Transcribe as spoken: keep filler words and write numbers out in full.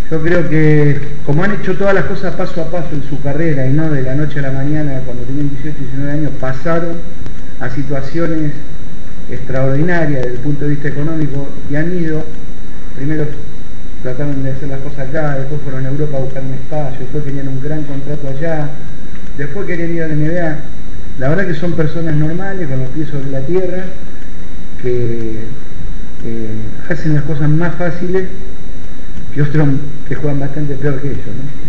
Yo creo que como han hecho todas las cosas paso a paso en su carrera y no de la noche a la mañana, cuando tenían dieciocho, diecinueve años, pasaron a situaciones extraordinarias desde el punto de vista económico y han ido, primero trataron de hacer las cosas acá, después fueron a Europa a buscar un espacio, después querían un gran contrato allá, después querían ir a la N B A. La verdad que son personas normales, con los pies sobre la tierra, que eh, hacen las cosas más fáciles que otros que juegan bastante peor que ellos, ¿no?